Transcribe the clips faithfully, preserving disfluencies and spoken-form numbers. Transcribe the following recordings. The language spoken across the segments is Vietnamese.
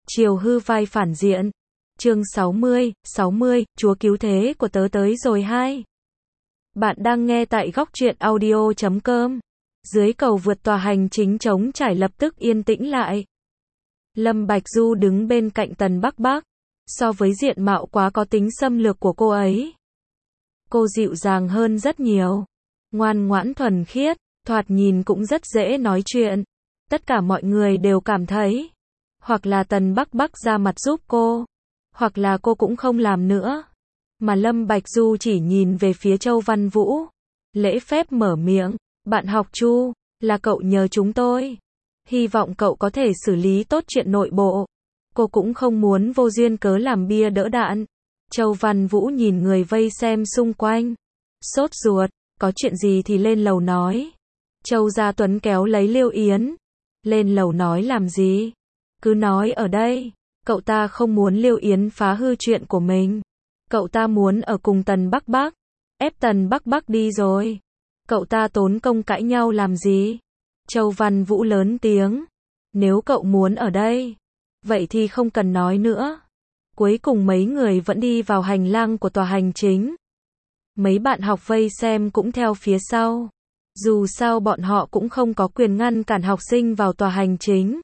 Chiều hư vai phản diện. Chương sáu mươi, sáu mươi, Chúa cứu thế của tớ tới rồi hai. Bạn đang nghe tại góc truyện audio chấm com. Dưới cầu vượt tòa hành chính trống trải lập tức yên tĩnh lại. Lâm Bạch Du đứng bên cạnh Tần Bắc Bắc. So với diện mạo quá có tính xâm lược của cô ấy, cô dịu dàng hơn rất nhiều. Ngoan ngoãn thuần khiết, thoạt nhìn cũng rất dễ nói chuyện. Tất cả mọi người đều cảm thấy, hoặc là Tần Bắc Bắc ra mặt giúp cô, hoặc là cô cũng không làm nữa. Mà Lâm Bạch Du chỉ nhìn về phía Châu Văn Vũ, lễ phép mở miệng, bạn học Chu, là cậu nhờ chúng tôi. Hy vọng cậu có thể xử lý tốt chuyện nội bộ. Cô cũng không muốn vô duyên cớ làm bia đỡ đạn. Châu Văn Vũ nhìn người vây xem xung quanh, sốt ruột, có chuyện gì thì lên lầu nói. Châu Gia Tuấn kéo lấy Liêu Yến, lên lầu nói làm gì? Cứ nói ở đây. Cậu ta không muốn Liêu Yến phá hư chuyện của mình. Cậu ta muốn ở cùng Tần Bắc Bắc, ép Tần Bắc Bắc đi rồi. Cậu ta tốn công cãi nhau làm gì? Châu Văn Vũ lớn tiếng, nếu cậu muốn ở đây, vậy thì không cần nói nữa. Cuối cùng mấy người vẫn đi vào hành lang của tòa hành chính. Mấy bạn học vây xem cũng theo phía sau. Dù sao bọn họ cũng không có quyền ngăn cản học sinh vào tòa hành chính.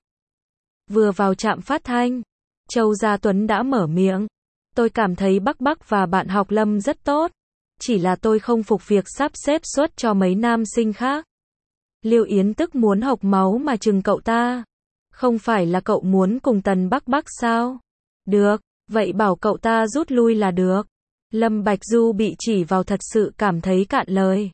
Vừa vào trạm phát thanh, Châu Gia Tuấn đã mở miệng. Tôi cảm thấy Bắc Bắc và bạn học Lâm rất tốt. Chỉ là tôi không phục việc sắp xếp suất cho mấy nam sinh khác. Liêu Yến tức muốn hộc máu mà chừng cậu ta. Không phải là cậu muốn cùng Tần Bắc Bắc sao? Được, vậy bảo cậu ta rút lui là được. Lâm Bạch Du bị chỉ vào thật sự cảm thấy cạn lời.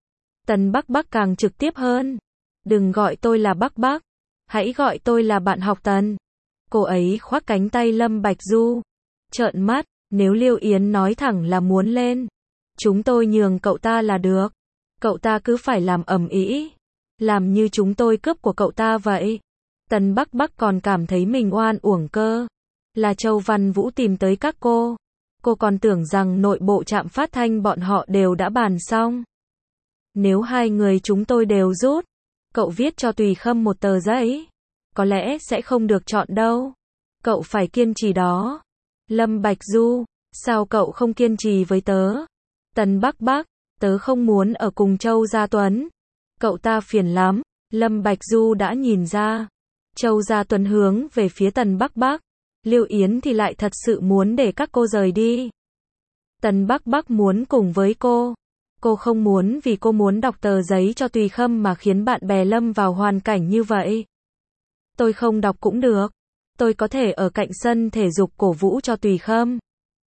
Tần Bắc Bắc càng trực tiếp hơn. Đừng gọi tôi là Bắc Bắc. Hãy gọi tôi là bạn học Tần. Cô ấy khoác cánh tay Lâm Bạch Du. Trợn mắt, nếu Liêu Yến nói thẳng là muốn lên, chúng tôi nhường cậu ta là được. Cậu ta cứ phải làm ầm ĩ, làm như chúng tôi cướp của cậu ta vậy. Tần Bắc Bắc còn cảm thấy mình oan uổng cơ. Là Châu Văn Vũ tìm tới các cô. Cô còn tưởng rằng nội bộ trạm phát thanh bọn họ đều đã bàn xong. Nếu hai người chúng tôi đều rút, cậu viết cho Tùy Khâm một tờ giấy, có lẽ sẽ không được chọn đâu. Cậu phải kiên trì đó. Lâm Bạch Du, sao cậu không kiên trì với tớ? Tần Bắc Bắc, tớ không muốn ở cùng Châu Gia Tuấn. Cậu ta phiền lắm. Lâm Bạch Du đã nhìn ra. Châu Gia Tuấn hướng về phía Tần Bắc Bắc. Liêu Yến thì lại thật sự muốn để các cô rời đi. Tần Bắc Bắc muốn cùng với cô. Cô không muốn vì cô muốn đọc tờ giấy cho Tùy Khâm mà khiến bạn bè lâm vào hoàn cảnh như vậy. Tôi không đọc cũng được. Tôi có thể ở cạnh sân thể dục cổ vũ cho Tùy Khâm.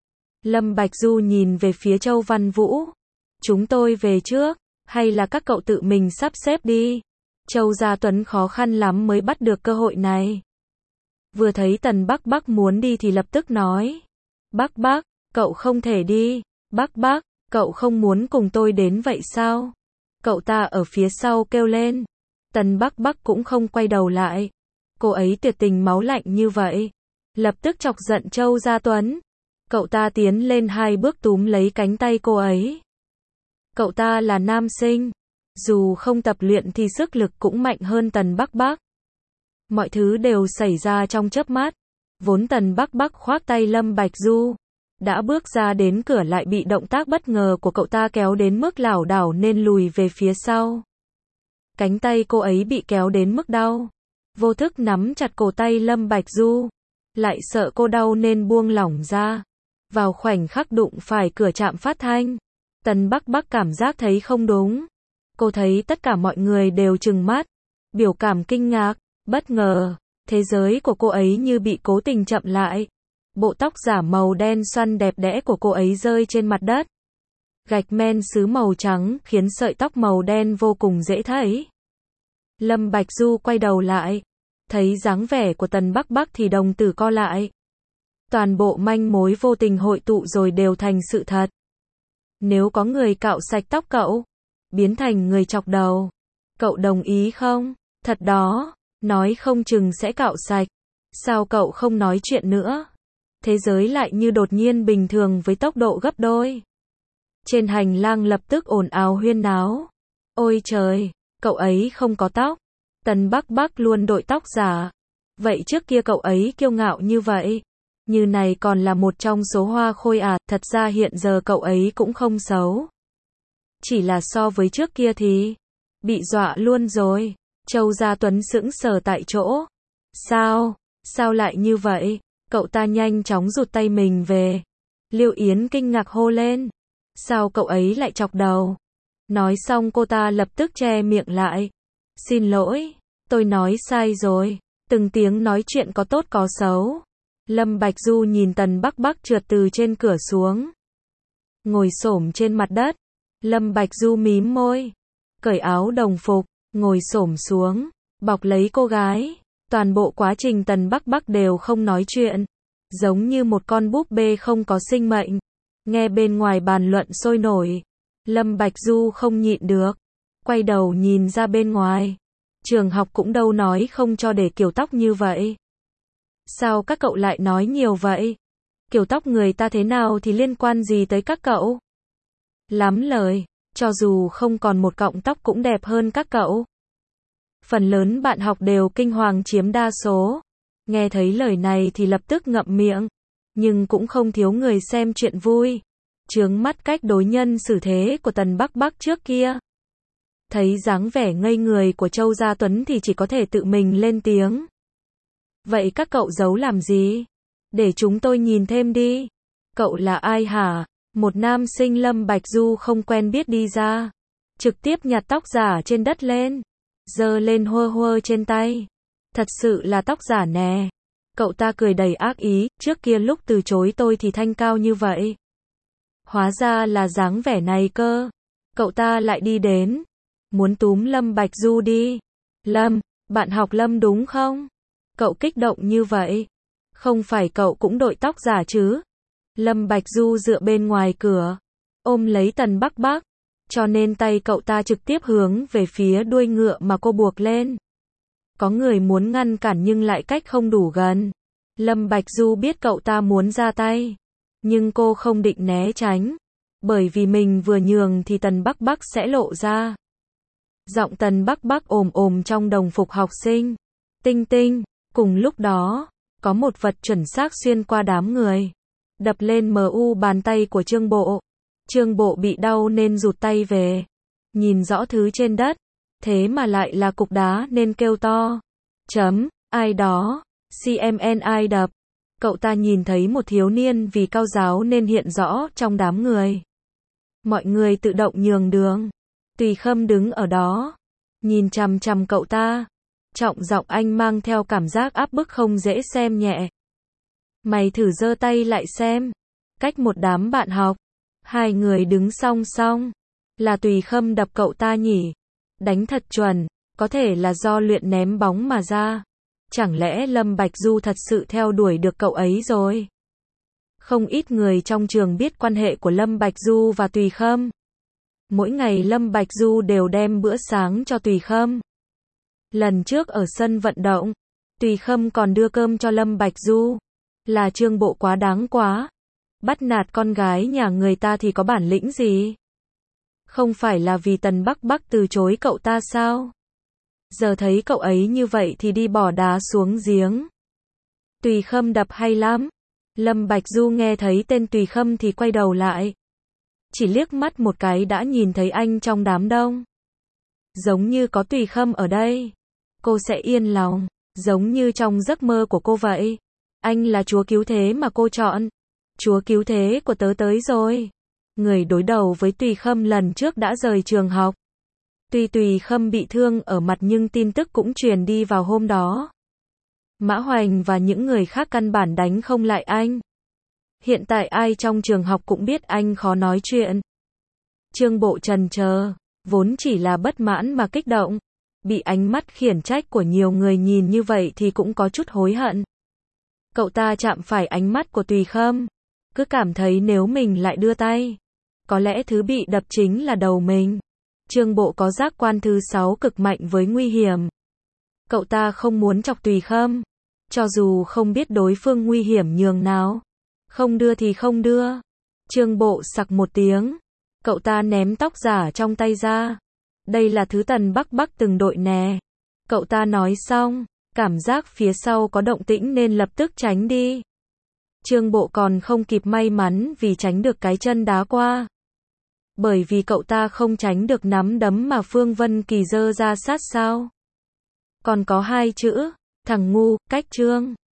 Lâm Bạch Du nhìn về phía Châu Văn Vũ. Chúng tôi về trước, hay là các cậu tự mình sắp xếp đi. Châu Gia Tuấn khó khăn lắm mới bắt được cơ hội này. Vừa thấy Tần Bắc Bắc muốn đi thì lập tức nói. Bắc Bắc, cậu không thể đi. Bắc Bắc, cậu không muốn cùng tôi đến vậy sao? Cậu ta ở phía sau kêu lên. Tần Bắc Bắc cũng không quay đầu lại. Cô ấy tuyệt tình máu lạnh như vậy, lập tức chọc giận Châu Gia Tuấn. Cậu ta tiến lên hai bước túm lấy cánh tay cô ấy. Cậu ta là nam sinh, dù không tập luyện thì sức lực cũng mạnh hơn Tần Bắc Bắc. Mọi thứ đều xảy ra trong chớp mắt. Vốn Tần Bắc Bắc khoác tay Lâm Bạch Du, đã bước ra đến cửa lại bị động tác bất ngờ của cậu ta kéo đến mức lảo đảo nên lùi về phía sau. Cánh tay cô ấy bị kéo đến mức đau. Vô thức nắm chặt cổ tay Lâm Bạch Du, lại sợ cô đau nên buông lỏng ra. Vào khoảnh khắc đụng phải cửa trạm phát thanh, Tần Bắc Bắc cảm giác thấy không đúng. Cô thấy tất cả mọi người đều trừng mắt, biểu cảm kinh ngạc, bất ngờ. Thế giới của cô ấy như bị cố tình chậm lại. Bộ tóc giả màu đen xoăn đẹp đẽ của cô ấy rơi trên mặt đất. Gạch men sứ màu trắng khiến sợi tóc màu đen vô cùng dễ thấy. Lâm Bạch Du quay đầu lại, thấy dáng vẻ của Tần Bắc Bắc thì đồng tử co lại. Toàn bộ manh mối vô tình hội tụ rồi đều thành sự thật. Nếu có người cạo sạch tóc cậu, biến thành người chọc đầu, cậu đồng ý không? Thật đó, nói không chừng sẽ cạo sạch. Sao cậu không nói chuyện nữa? Thế giới lại như đột nhiên bình thường với tốc độ gấp đôi. Trên hành lang lập tức ồn ào huyên náo. Ôi trời, cậu ấy không có tóc. Tần Bắc Bắc luôn đội tóc giả. Vậy trước kia cậu ấy kiêu ngạo như vậy. Như này còn là một trong số hoa khôi à, thật ra hiện giờ cậu ấy cũng không xấu. Chỉ là so với trước kia thì, bị dọa luôn rồi. Châu Gia Tuấn sững sờ tại chỗ. Sao? Sao lại như vậy? Cậu ta nhanh chóng rụt tay mình về. Liêu Yến kinh ngạc hô lên. Sao cậu ấy lại chọc đầu? Nói xong cô ta lập tức che miệng lại. Xin lỗi, tôi nói sai rồi. Từng tiếng nói chuyện có tốt có xấu. Lâm Bạch Du nhìn Tần Bắc Bắc trượt từ trên cửa xuống. Ngồi xổm trên mặt đất. Lâm Bạch Du mím môi. Cởi áo đồng phục, ngồi xổm xuống, bọc lấy cô gái. Toàn bộ quá trình Tần Bắc Bắc đều không nói chuyện. Giống như một con búp bê không có sinh mệnh. Nghe bên ngoài bàn luận sôi nổi. Lâm Bạch Du không nhịn được. Quay đầu nhìn ra bên ngoài. Trường học cũng đâu nói không cho để kiểu tóc như vậy. Sao các cậu lại nói nhiều vậy? Kiểu tóc người ta thế nào thì liên quan gì tới các cậu? Lắm lời, cho dù không còn một cọng tóc cũng đẹp hơn các cậu. Phần lớn bạn học đều kinh hoàng chiếm đa số. Nghe thấy lời này thì lập tức ngậm miệng. Nhưng cũng không thiếu người xem chuyện vui. Chướng mắt cách đối nhân xử thế của Tần Bắc Bắc trước kia. Thấy dáng vẻ ngây người của Châu Gia Tuấn thì chỉ có thể tự mình lên tiếng. Vậy các cậu giấu làm gì? Để chúng tôi nhìn thêm đi. Cậu là ai hả? Một nam sinh Lâm Bạch Du không quen biết đi ra. Trực tiếp nhặt tóc giả trên đất lên. Giơ lên hơ hơ trên tay. Thật sự là tóc giả nè. Cậu ta cười đầy ác ý, trước kia lúc từ chối tôi thì thanh cao như vậy. Hóa ra là dáng vẻ này cơ. Cậu ta lại đi đến. Muốn túm Lâm Bạch Du đi. Lâm, bạn học Lâm đúng không? Cậu kích động như vậy. Không phải cậu cũng đội tóc giả chứ? Lâm Bạch Du dựa bên ngoài cửa. Ôm lấy Tần Bắc Bắc. Cho nên tay cậu ta trực tiếp hướng về phía đuôi ngựa mà cô buộc lên. Có người muốn ngăn cản nhưng lại cách không đủ gần. Lâm Bạch Du biết cậu ta muốn ra tay. Nhưng cô không định né tránh. Bởi vì mình vừa nhường thì Tần Bắc Bắc sẽ lộ ra. Giọng Tần Bắc Bắc ồm ồm trong đồng phục học sinh. Tinh tinh. Cùng lúc đó, có một vật chuẩn xác xuyên qua đám người. Đập lên mờ u bàn tay của Trương Bộ. Trương Bộ bị đau nên rụt tay về. Nhìn rõ thứ trên đất. Thế mà lại là cục đá nên kêu to. Chấm, ai đó. xê em en ai đập. Cậu ta nhìn thấy một thiếu niên vì cao giáo nên hiện rõ trong đám người. Mọi người tự động nhường đường. Tùy Khâm đứng ở đó. Nhìn chằm chằm cậu ta. Trọng giọng anh mang theo cảm giác áp bức không dễ xem nhẹ. Mày thử giơ tay lại xem. Cách một đám bạn học. Hai người đứng song song. Là Tùy Khâm đập cậu ta nhỉ? Đánh thật chuẩn. Có thể là do luyện ném bóng mà ra. Chẳng lẽ Lâm Bạch Du thật sự theo đuổi được cậu ấy rồi? Không ít người trong trường biết quan hệ của Lâm Bạch Du và Tùy Khâm. Mỗi ngày Lâm Bạch Du đều đem bữa sáng cho Tùy Khâm. Lần trước ở sân vận động, Tùy Khâm còn đưa cơm cho Lâm Bạch Du. Là Trương Bộ quá đáng quá. Bắt nạt con gái nhà người ta thì có bản lĩnh gì? Không phải là vì Tần Bắc Bắc từ chối cậu ta sao? Giờ thấy cậu ấy như vậy thì đi bỏ đá xuống giếng. Tùy Khâm đập hay lắm. Lâm Bạch Du nghe thấy tên Tùy Khâm thì quay đầu lại. Chỉ liếc mắt một cái đã nhìn thấy anh trong đám đông. Giống như có Tùy Khâm ở đây. Cô sẽ yên lòng. Giống như trong giấc mơ của cô vậy. Anh là chúa cứu thế mà cô chọn. Chúa cứu thế của tớ tới rồi. Người đối đầu với Tùy Khâm lần trước đã rời trường học. Tuy Tùy Khâm bị thương ở mặt nhưng tin tức cũng truyền đi vào hôm đó. Mã Hoành và những người khác căn bản đánh không lại anh. Hiện tại ai trong trường học cũng biết anh khó nói chuyện. Trương Bộ trần chờ, vốn chỉ là bất mãn mà kích động. Bị ánh mắt khiển trách của nhiều người nhìn như vậy thì cũng có chút hối hận. Cậu ta chạm phải ánh mắt của Tùy Khâm. Cứ cảm thấy nếu mình lại đưa tay, có lẽ thứ bị đập chính là đầu mình. Trương Bộ có giác quan thứ sáu cực mạnh với nguy hiểm. Cậu ta không muốn chọc Tùy Khâm. Cho dù không biết đối phương nguy hiểm nhường nào. Không đưa thì không đưa. Trương Bộ sặc một tiếng. Cậu ta ném tóc giả trong tay ra. Đây là thứ Tần Bắc Bắc từng đội nè. Cậu ta nói xong. Cảm giác phía sau có động tĩnh nên lập tức tránh đi. Trương Bộ còn không kịp may mắn vì tránh được cái chân đá qua. Bởi vì cậu ta không tránh được nắm đấm mà Phương Vân Kỳ giơ ra sát sao. Còn có hai chữ, thằng ngu, cách Trương.